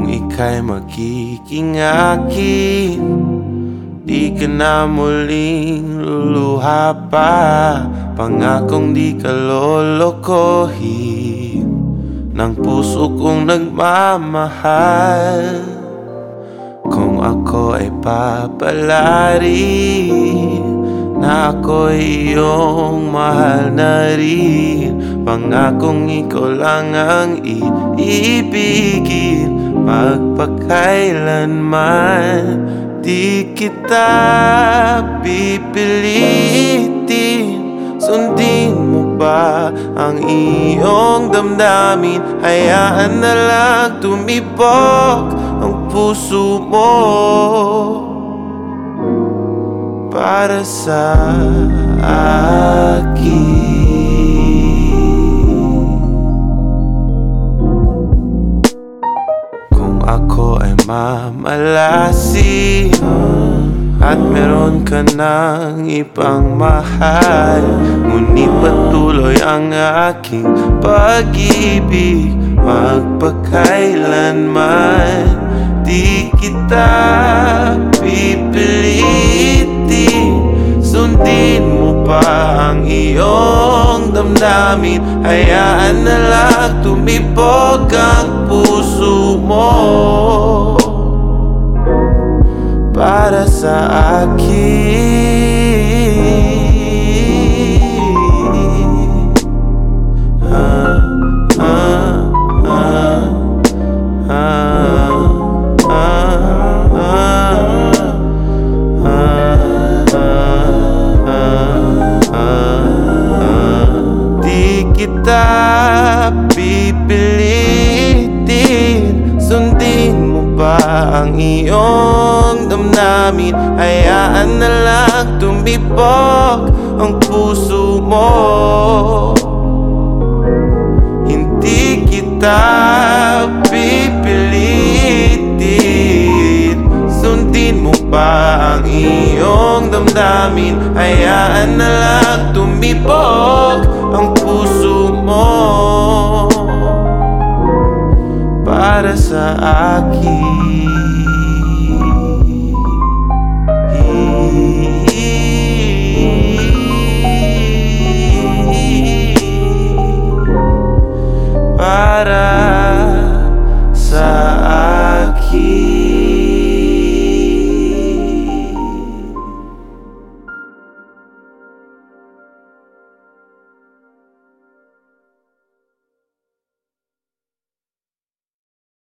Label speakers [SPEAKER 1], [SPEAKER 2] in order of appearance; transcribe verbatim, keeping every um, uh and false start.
[SPEAKER 1] Kung ika'y magiging akin, di ka na muling luluha pa. Pangakong di ka lolokohin ng puso kong nagmamahal. Kung ako ay papalarin na ako'y iyong mahal na rin, pangakong ikaw lang ang iibigin magpakailanman. Di kita pipilitin, sundin mo ba ang iyong damdamin? Hayaan na lang tumibok ang puso mo para sa akin. Kung ako ay mamalasin at meron ka ng ibang mahal, ngunit patuloy ang aking pag-ibig magpakailanman. Di kita pipilitin, sundin mo pa ang iyong damdamin. Hayaan na lang tumibok ang puso mo para sa akin. ah, ah, ah, ah, ah, ah, ah. Di kita pipilitin, sundin mo ba ang iyong damdamin? Hayaan na lang tumibok ang puso mo. Hindi kita pipilitin, sundin mo ba ang iyong damdamin? Hayaan na lang tumibok ang puso mo para sa akin. Para